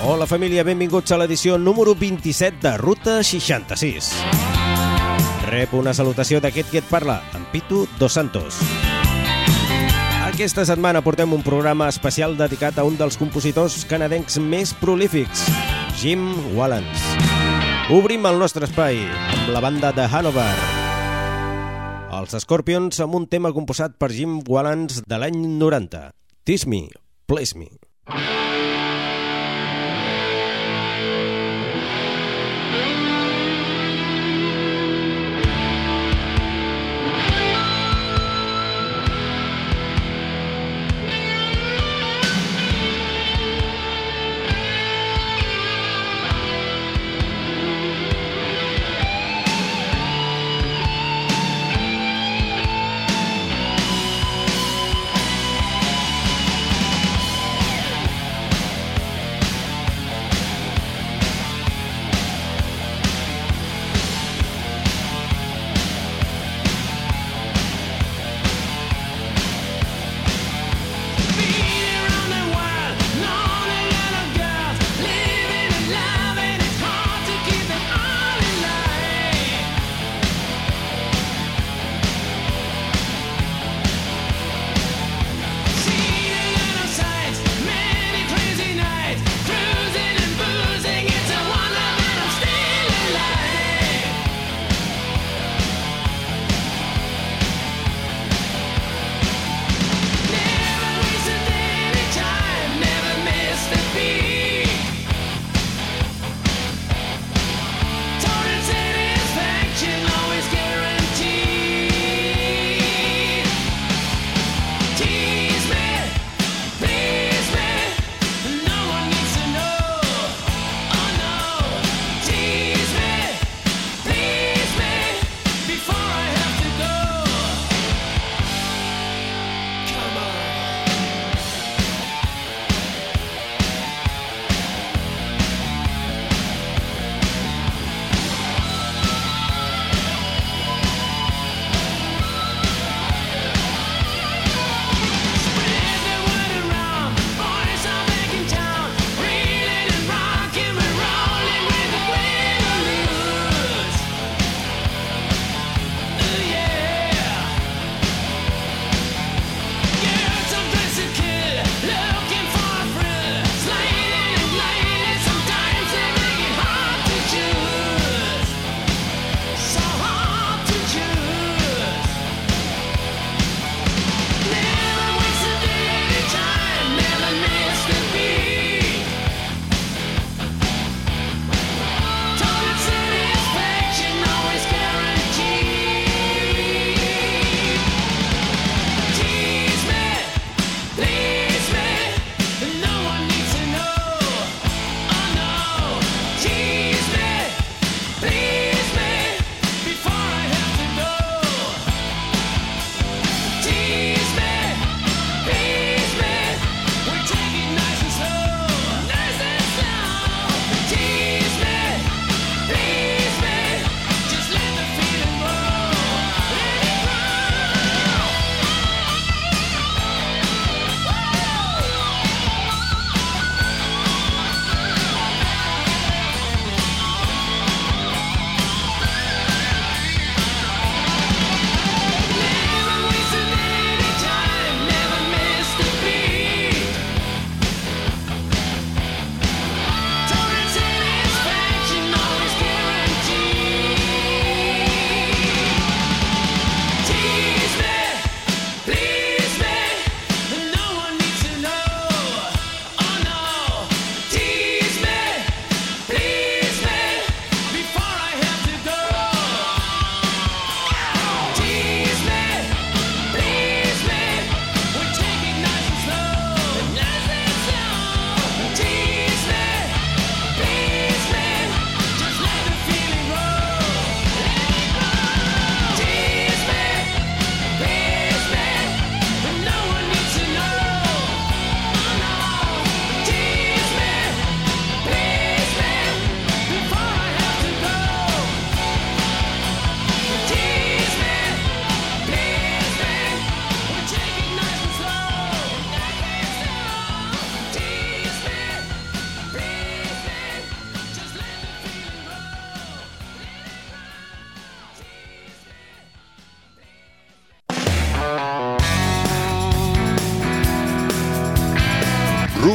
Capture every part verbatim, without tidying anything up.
Hola família, benvinguts a l'edició número vint-i-set de Ruta seixanta-sis. Rep una salutació d'aquest que et parla, en Pitu Dos Santos. Aquesta setmana portem un programa especial dedicat a un dels compositors canadencs més prolífics, Jim Wallens. Obrim el nostre espai amb la banda de Hanover, els Scorpions, amb un tema composat per Jim Wallens de l'any noranta, Tease Me, Please Me.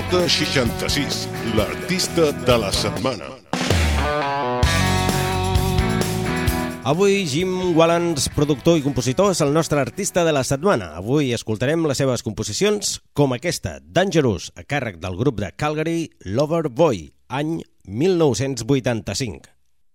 Ruta seixanta-sis, l'artista de la setmana. Avui Jim Wallans, productor i compositor, és el nostre artista de la setmana. Avui escoltarem les seves composicions com aquesta, Dangerous, a càrrec del grup de Calgary Loverboy, any mil nou-cents vuitanta-cinc.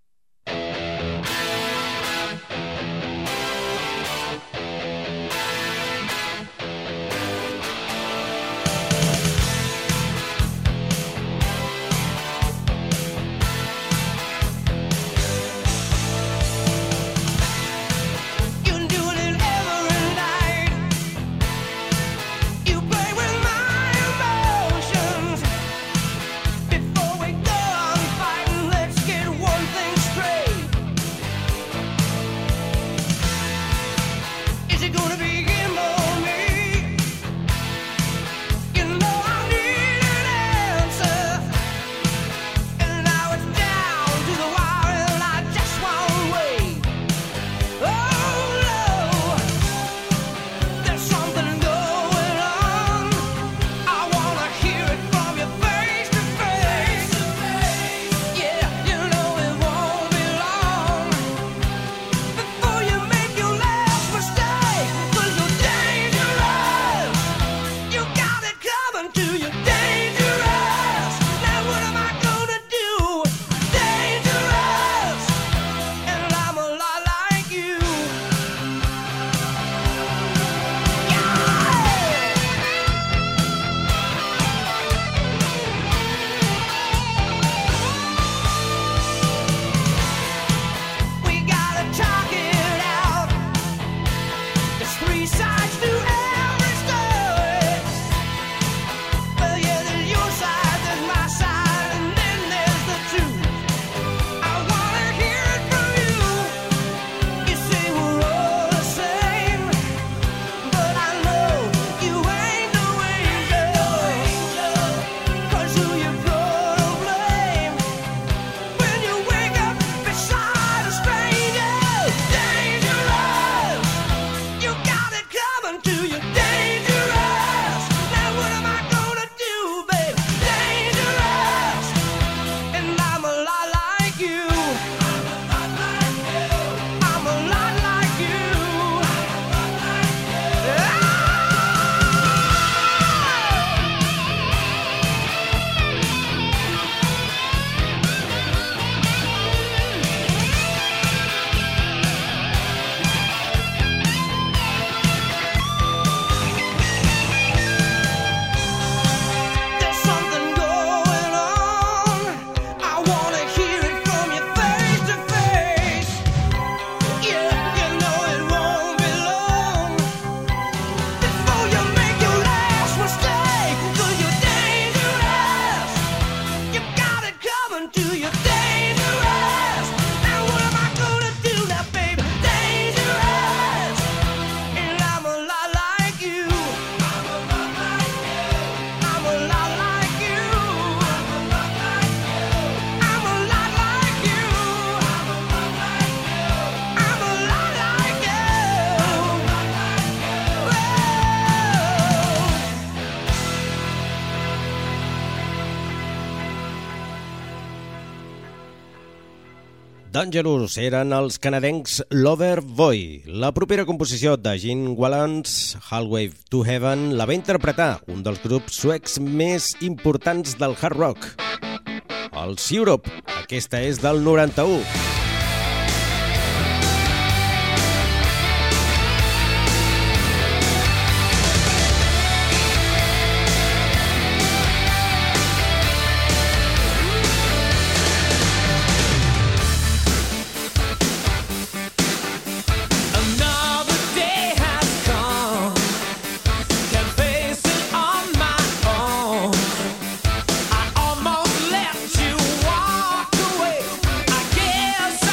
Dangerous eren els canadencs Loverboy. La propera composició de Jim Wallans, Halfway to Heaven, la va interpretar un dels grups suecs més importants del hard rock, els Europe. Aquesta és del noranta-u. Almost let you walk away. I guess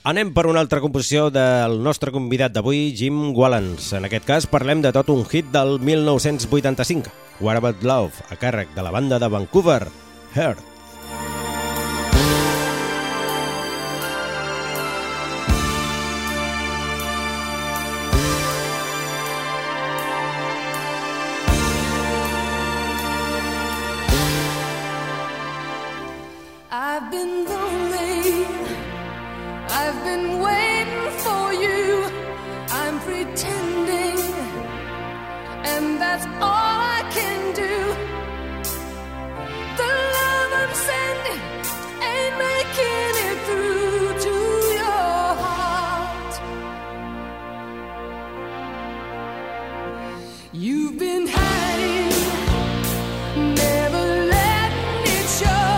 Anem per una altra composició del nostre convidat d'avui, Jim Wallens. En aquest cas parlem de tot un hit del mil nou-cents vuitanta-cinc, What About Love, a càrrec de la banda de Vancouver, Heart. I've been lonely, I've been waiting for you, I'm pretending, and that's all I can do. The love I'm sending ain't making it through to your heart. You've been hiding, never letting it show.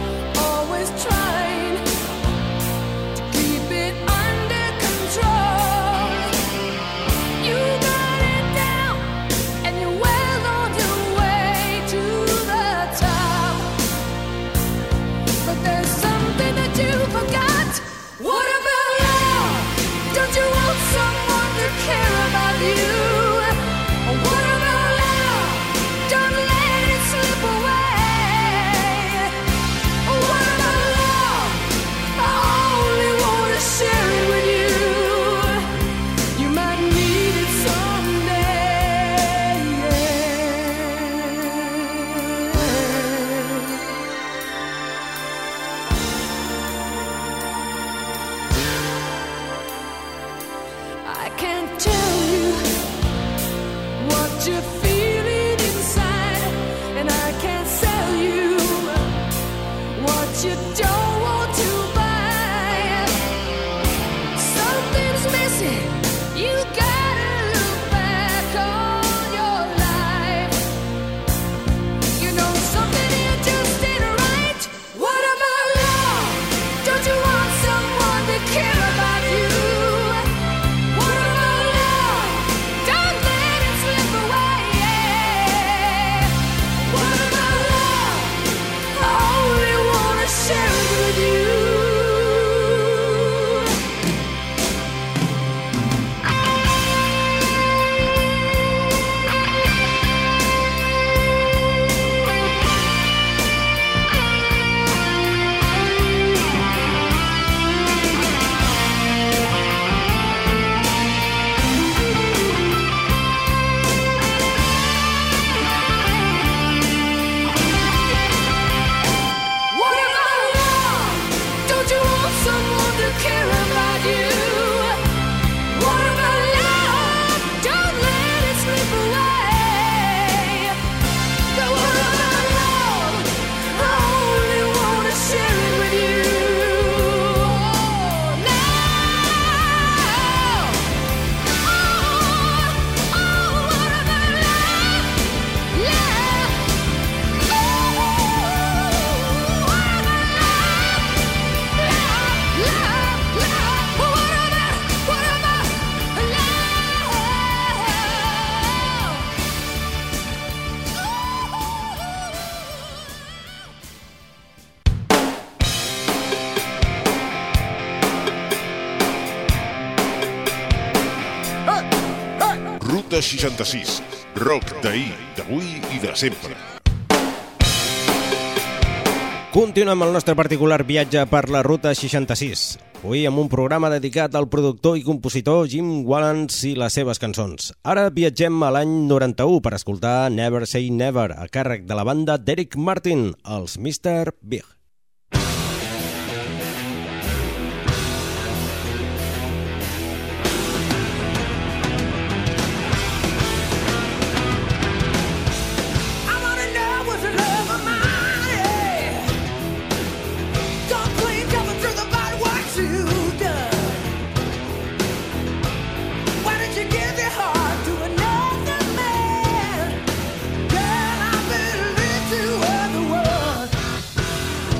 Ruta seixanta-sis, rock d'ahir, d'avui i de sempre. Continuem el nostre particular viatge per la Ruta seixanta-sis. Avui amb un programa dedicat al productor i compositor Jim Wallens i les seves cançons. Ara viatgem a l'any noranta-u per escoltar Never Say Never, a càrrec de la banda d'Eric Martin, els mister Big. Girl, I've been living to other world.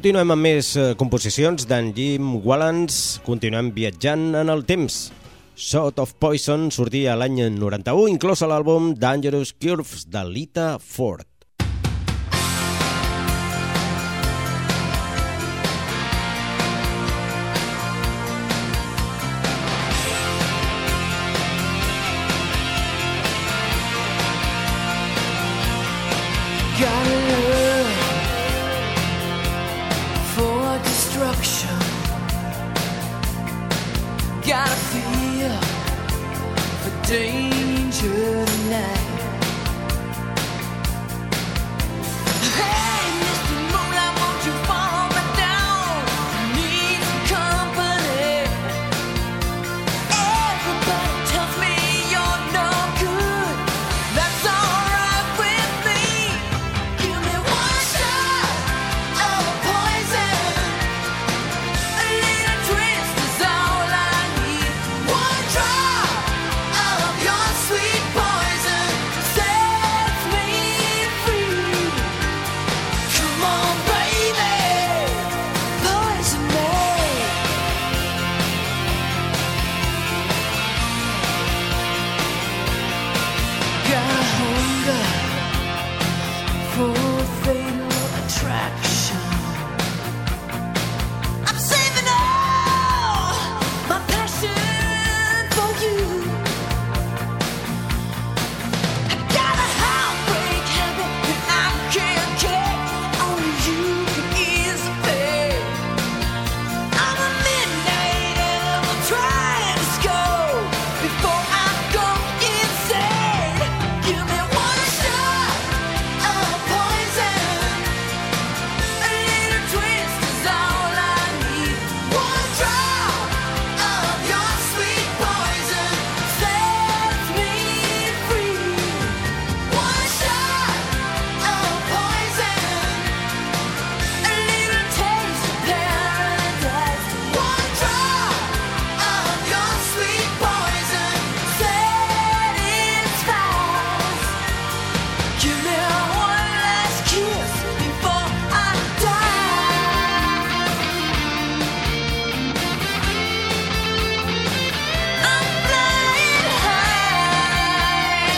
Continuem amb més eh, composicions d'en Jim Wallens, continuem viatjant en el temps. Shot of Poison sortia l'any noranta-u, inclòs a l'àlbum Dangerous Curves de Lita Ford. Got a feel for danger tonight. Hey, Mister Moonlight, won't you follow me down? Need some company. Everybody tells me you're no good. That's alright with me. Give me one shot of poison. A little twist is all I need. One drop of your sweet poison sets me free. Come on, baby, poison me. Got a hunger for fatal attraction. I'm saving all my passion for you. I got a heartbreak habit that I can't kick. Only you can ease the pain. I'm a midnight ever trying to score before I go insane. Give me one shot of poison. A little twist is all I need. One drop of your sweet poison sets me free. One shot of poison. A little taste of paradise. One drop of your sweet poison satisfies. Give me one last kiss before I die. I'm flying high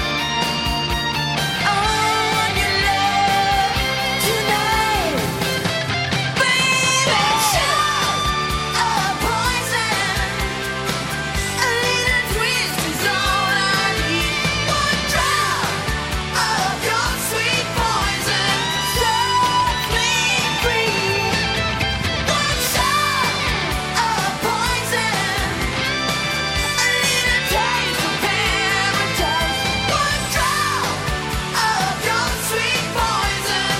on your love tonight, baby. Shot of poison. A little twist is all I need. One drop of your sweet poison sets me free. One shot of poison. A little taste of paradise. One drop of your sweet poison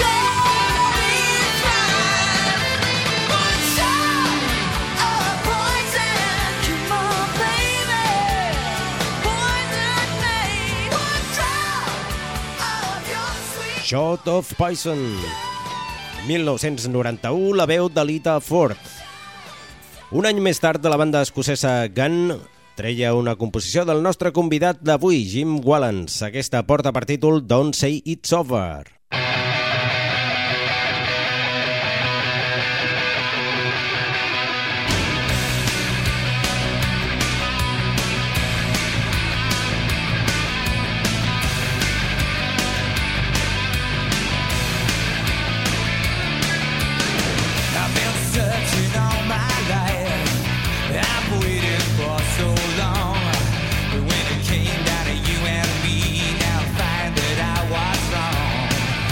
satisfies. One shot of poison. Come on, baby, poison me. One drop of your sweet. Shot of Poison. mil nou-cents noranta-u, la veu de Lita Ford. Un any més tard, la banda escocesa Gun treia una composició del nostre convidat d'avui, Jim Wallens. Aquesta porta per títol Don't Say It's Over. I've been searching all my life. I've waited for so long. But when it came down to you and me, now I find that I was wrong.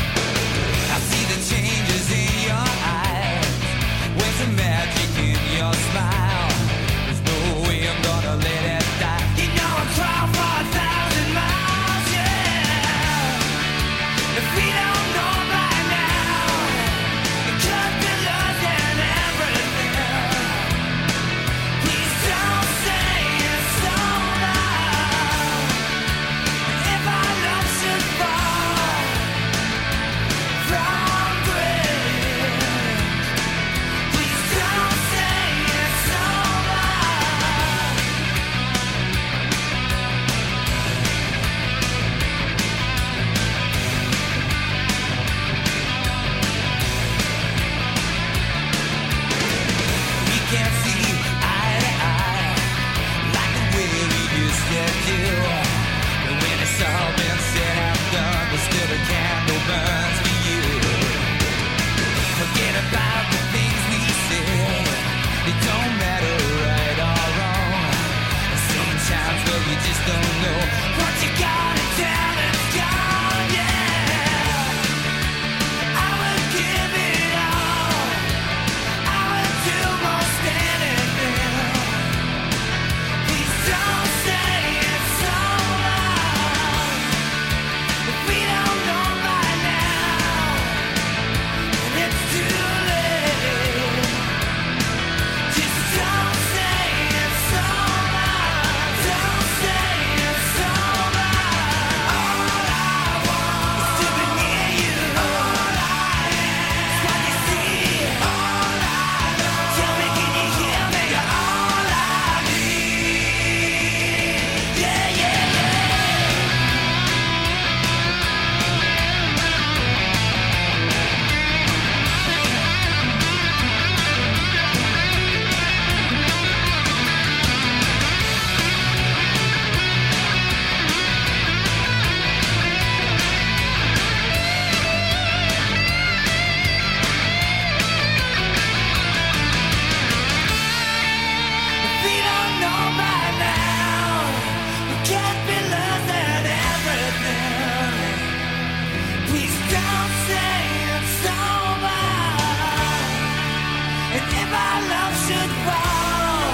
should fall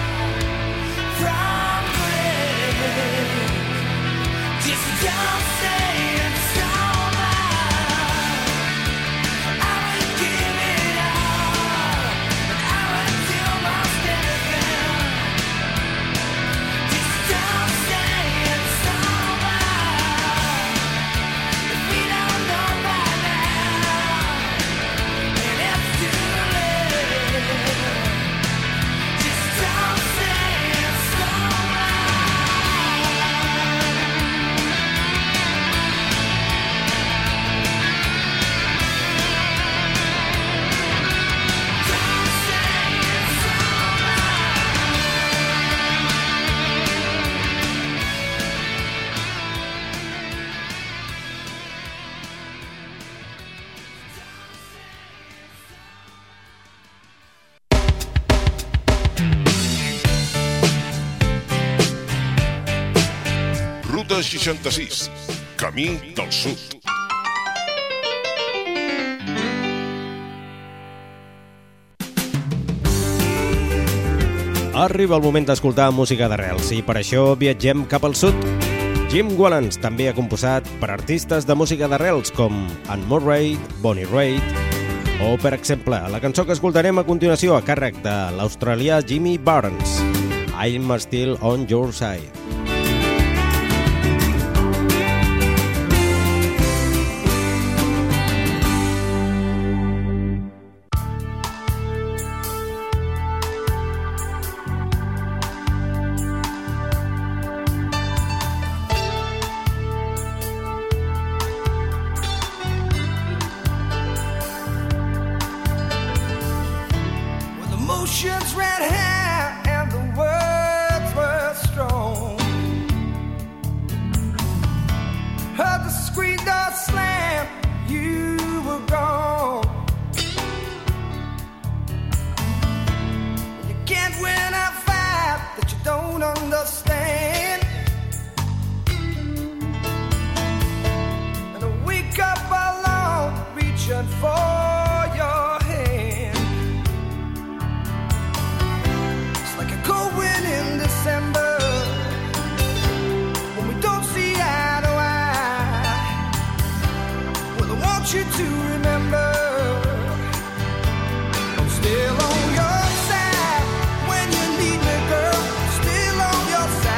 from grace. Just don't say it's over. I would give it all, and I would do my everything. Just don't say it's over. If we don't know by now, and it's too late. Just don't say it's over. Don't say it's over. Ruta seixanta-sis, camí del sud. Arriba el moment d'escoltar música d'arrels i per això viatgem cap al sud. Jim Wallens també ha composat per artistes de música d'arrels com Anne Murray, Bonnie Raitt o, per exemple, la cançó que escoltarem a continuació a càrrec de l'australià Jimmy Barnes, I'm Still on Your Side. With emotions red hair and the words were strong. Heard the screen door slam, you were gone. You can't win a fight that you don't understand. And I wake up alone, reaching for your hand. It's like a cold wind in December when we don't see eye to eye. Well, I want you to remember I'm still on your side when you need me, girl. Still on your side.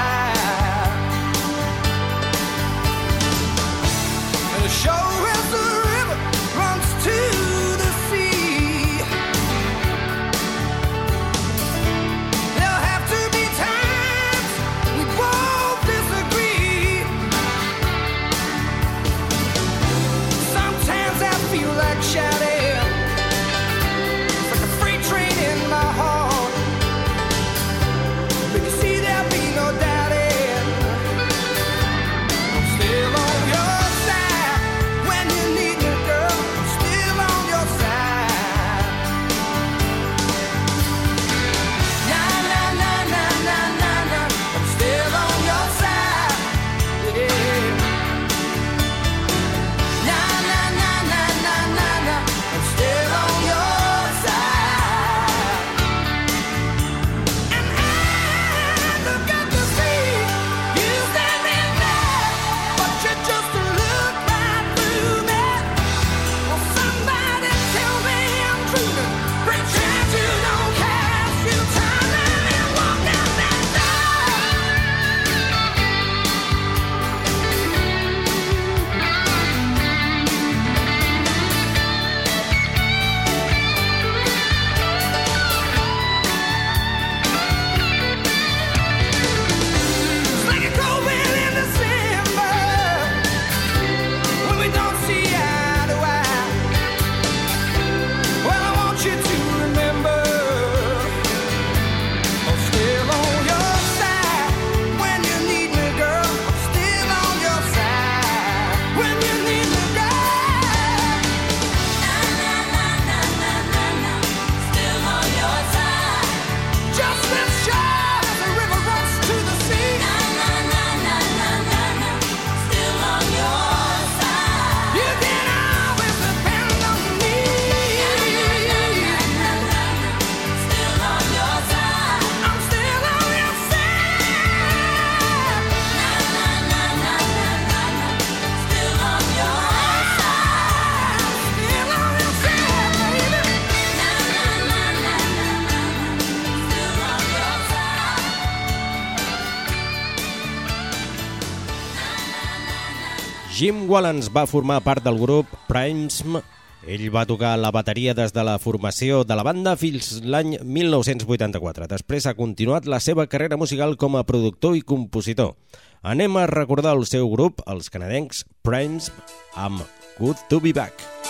Jim Wallens va formar part del grup Prime'sm. Ell va tocar la bateria des de la formació de la banda fins l'any mil nou-cents vuitanta-quatre. Després ha continuat la seva carrera musical com a productor i compositor. Anem a recordar el seu grup, els canadencs Prime'sm, amb Good to be Back.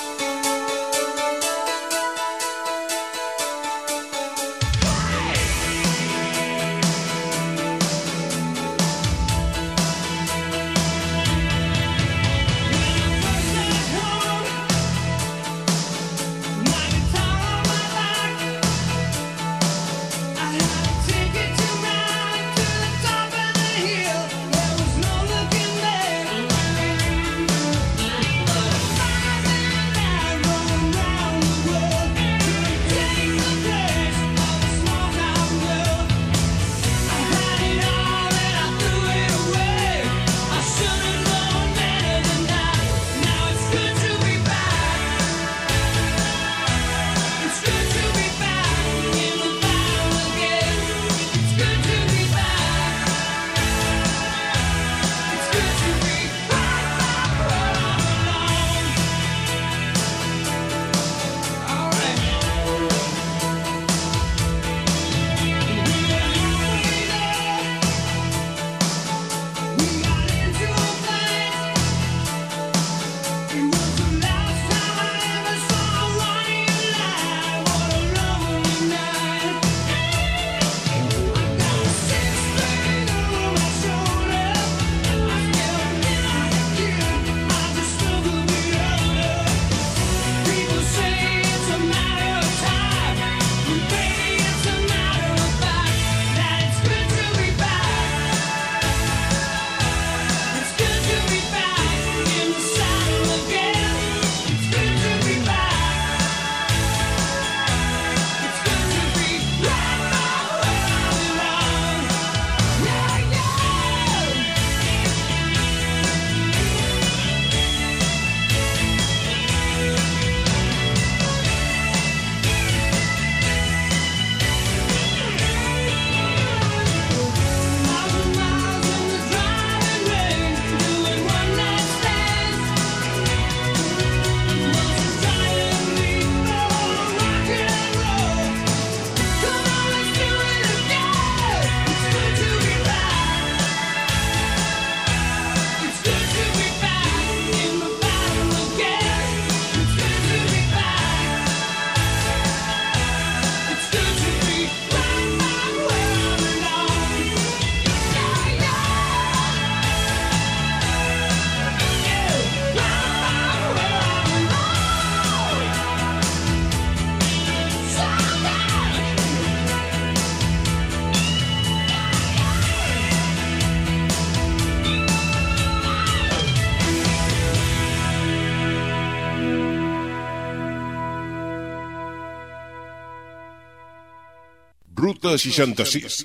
Ruta seixanta-sis.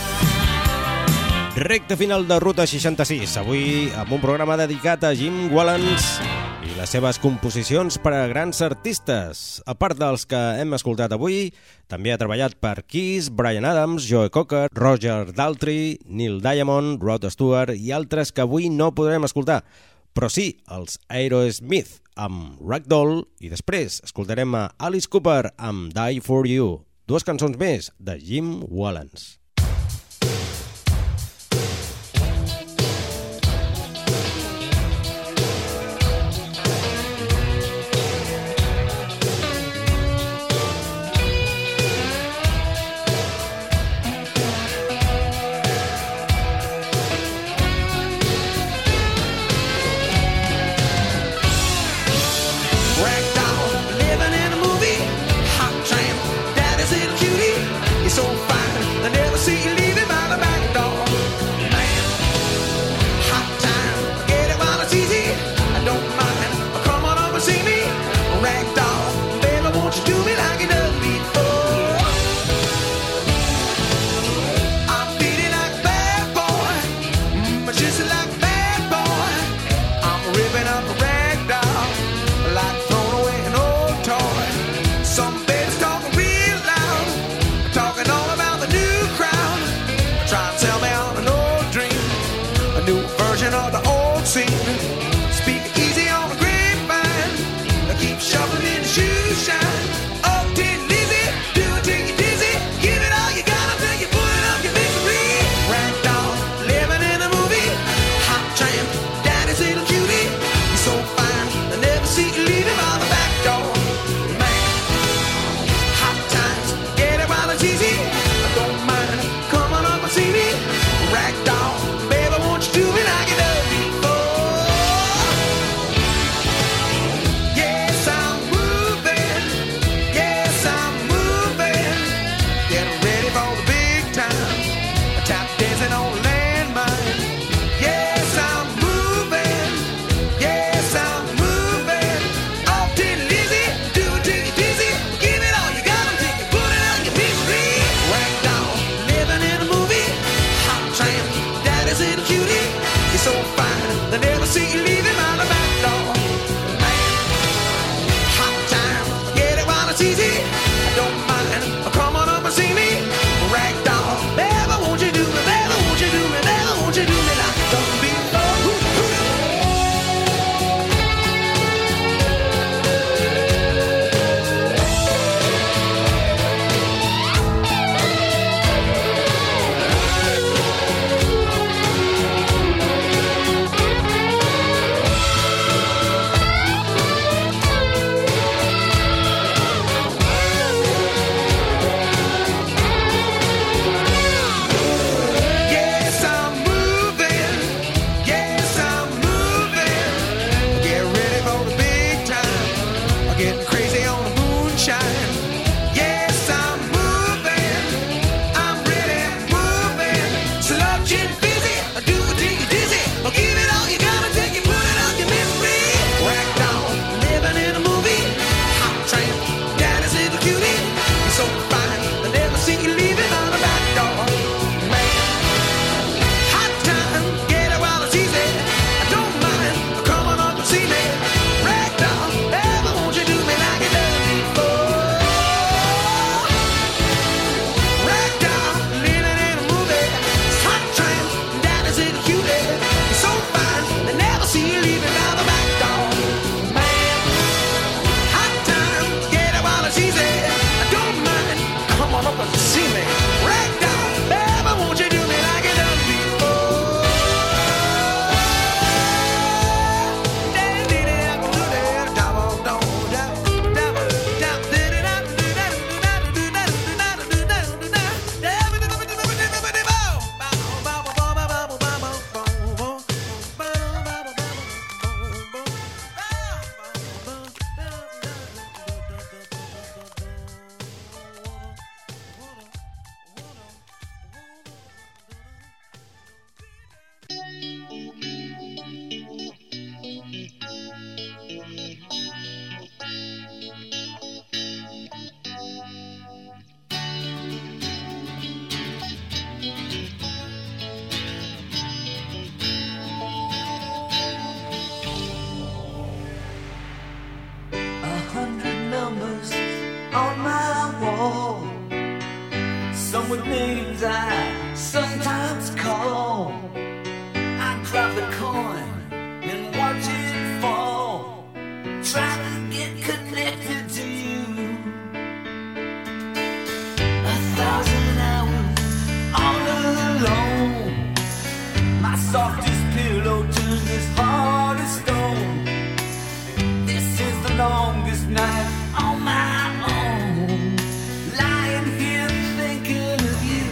Recte final de Ruta seixanta-sis, avui amb un programa dedicat a Jim Wallens i les seves composicions per a grans artistes. A part dels que hem escoltat avui, també ha treballat per Kiss, Bryan Adams, Joe Cocker, Roger Daltrey, Neil Diamond, Rod Stewart i altres que avui no podrem escoltar, però sí els Aerosmith amb Ragdoll i després escoltarem a Alice Cooper amb Die For You, dues cançons més de Jim Wallens. Never some with names I sometimes call. I drop a coin and watch it fall, try to get connected to you. A thousand hours all alone, my softest pillow turns as hard as stone. This is the longest night on my own, lying here thinking of you.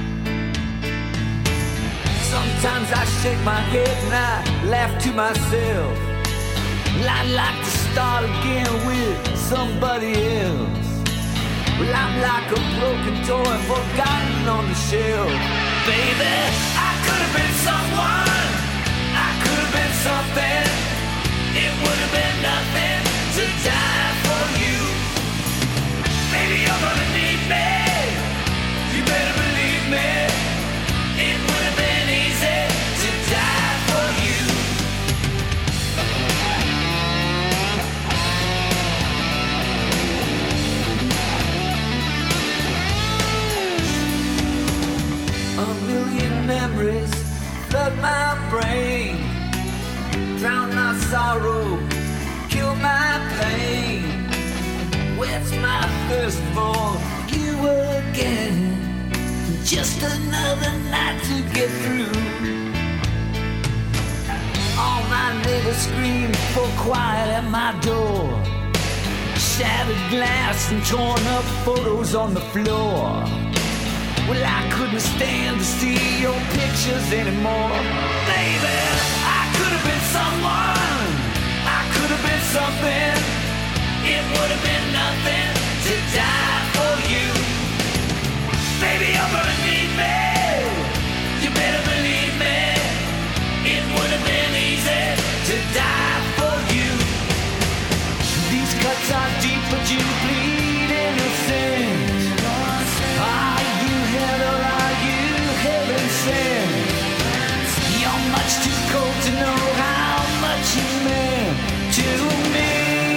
Sometimes I shake my head and I laugh to myself. I'd like to start again with somebody else. Well, I'm like a broken toy forgotten on the shelf. Baby, I could have been someone, I could have been something. It would have been nothing to die for you. Baby, you're gonna need me, you better believe me. It would have been easy to die for you. A million memories flood my brain, drown my sorrow, kill my pain. Where's my thirst for you again? Just another night to get through. All my neighbors scream for quiet at my door. Shattered glass and torn up photos on the floor. Well, I couldn't stand to see your pictures anymore. Baby, I could have been someone, I could have been something. It would have been nothing to die for you. Baby, you're gonna need me, you better believe me. It would have been easy to die for you. These cuts are deep, but you bleed innocent. Are you hell or are you heaven sent? You're much too cold to know how much you meant to me.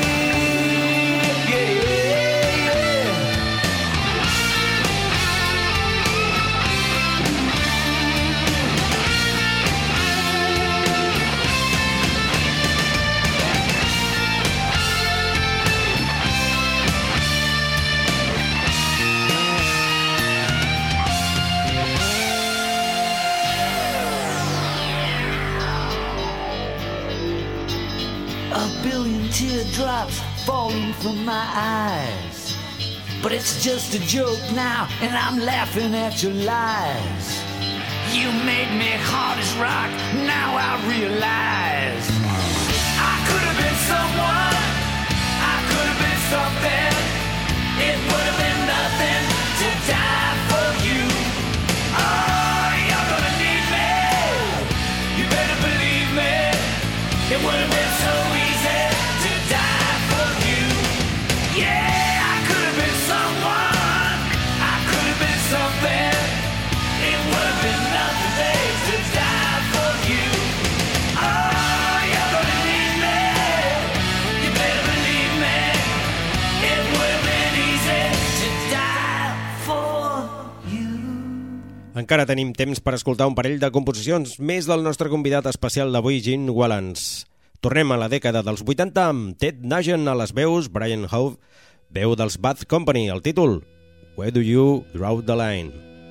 Teardrops falling from my eyes, but it's just a joke now, and I'm laughing at your lies. You made me hard as rock, now I realize I could have been someone, I could have been something. It would have been nothing to die for you. Oh, you're gonna need me, you better believe me. It would have been so easy to die for you. Yeah, I could have been someone, I could have been something. It would have been nothing, babe, to die for you. Oh, you're gonna need me, you better believe me. It would have been easy to die for you. Encara tenim temps per escoltar un parell de composicions més del nostre convidat especial d'avui, Gene Wallans. Tornem a la dècada dels vuitanta amb Ted Nugent a les veus, Brian Howe, veu dels Bad Company, el títol Where Do You Draw the Line?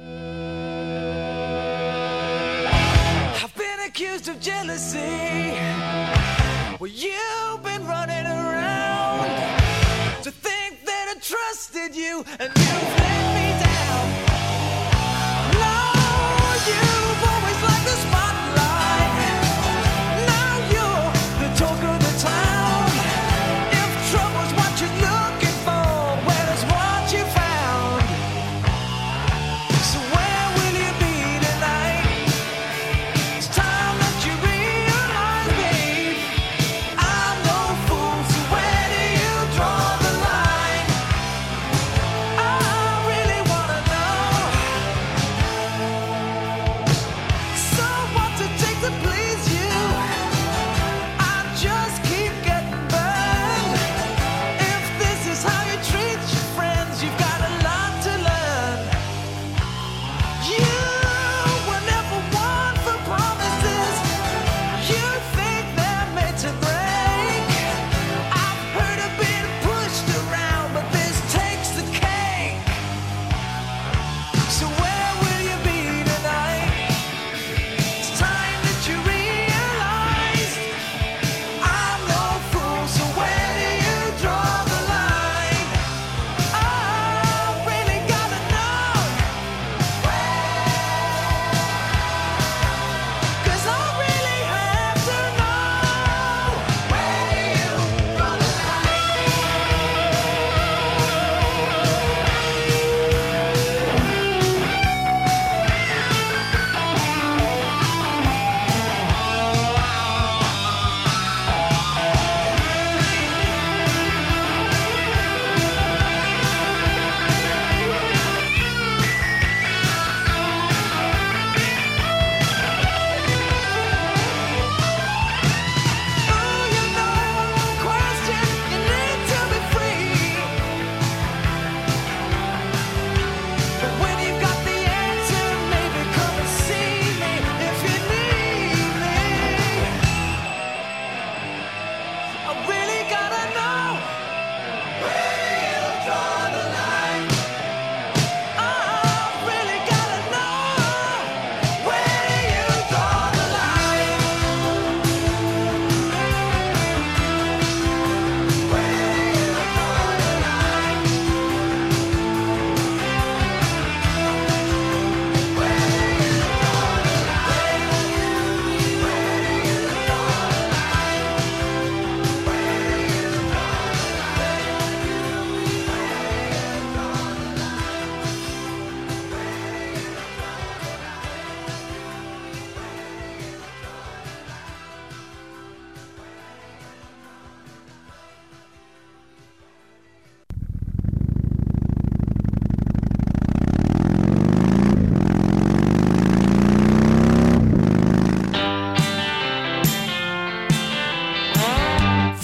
I've been accused of jealousy. Well, you've been running around to think that I trusted you and you've let me down. No, you've always liked the spotlight. Now you're the talk of the town. If trouble's what you're looking for, well, it's what you found. So where will you be tonight? It's time that you realize, babe, I'm no fool, so where do you draw the line? I'm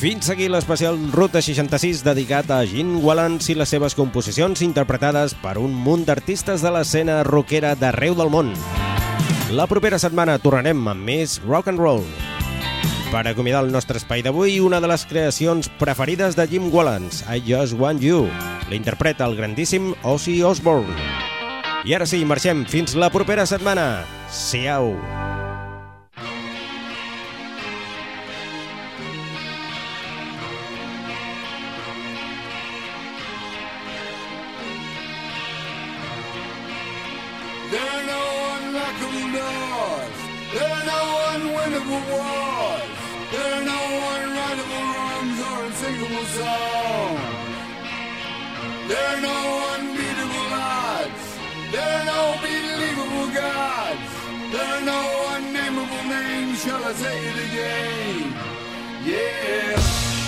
Fins aquí l'especial Ruta seixanta-sis dedicat a Gene Walans i les seves composicions interpretades per un munt d'artistes de l'escena rockera d'arreu del món. La propera setmana tornarem amb més rock and roll. Per acomiadar el nostre espai d'avui, una de les creacions preferides de Gene Walans, I Just Want You. L'interpreta el grandíssim Ozzy Osbourne. I ara sí, marxem fins la propera setmana. Siau! There are no unlockable doors. There are no unwinnable wars. There are no unwritable wrongs or unsinkable songs. There are no unbeatable odds. There are no believable gods. There are no unnameable names. Shall I say it again? Yeah.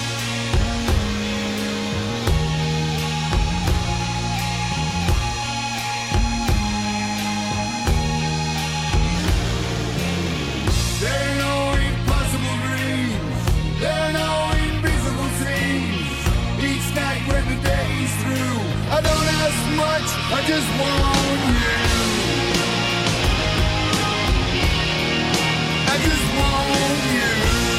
There are no impossible dreams. There are no invisible scenes. Each night when the day is through, I don't ask much, I just want you. I just want you.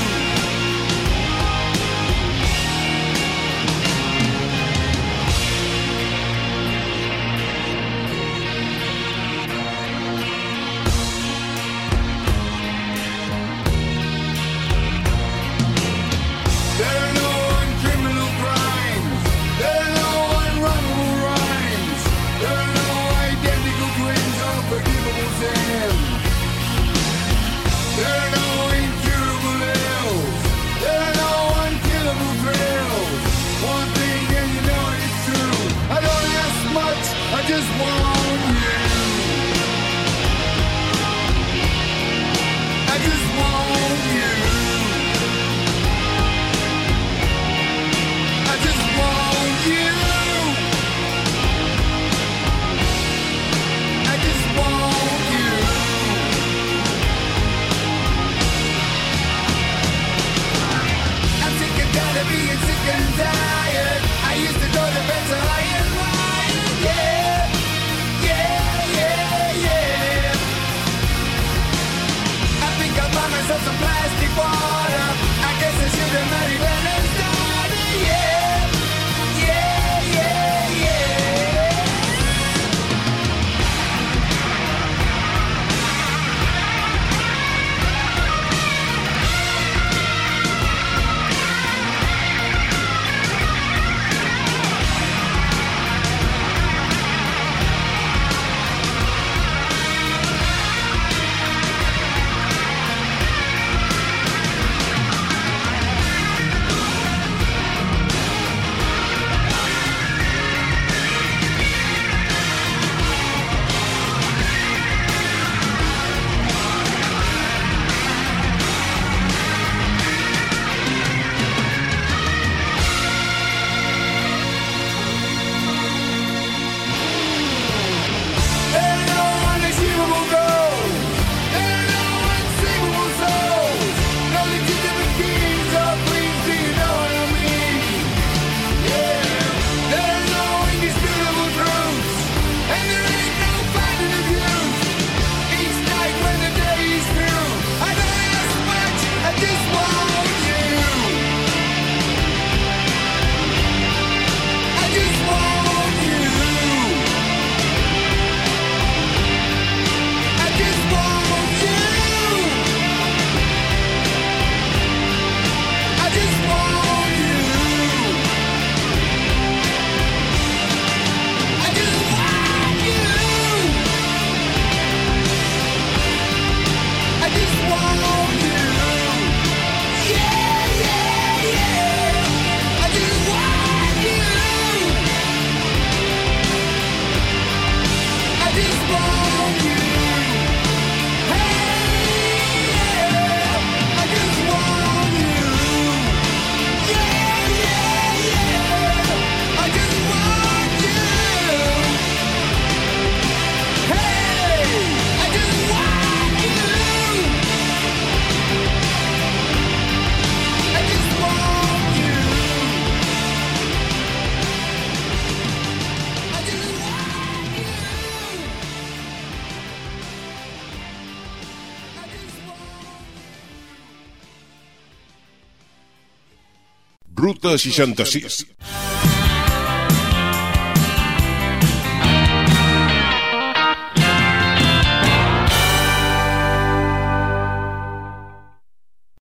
There are no uncriminal crimes. There are no unrunnable rhymes. There are no identical twins or forgivable sins. There are no incurable ills. There are no unkillable thrills. One thing and you know it's true. I don't ask much, I just want you. I just want you. I just want you. I just want you. I'm sick and tired of being sick and tired. I used to go to bed so high and wired. Yeah, yeah, yeah, yeah. I think I'll buy myself some plastic Ruta seixanta-sis.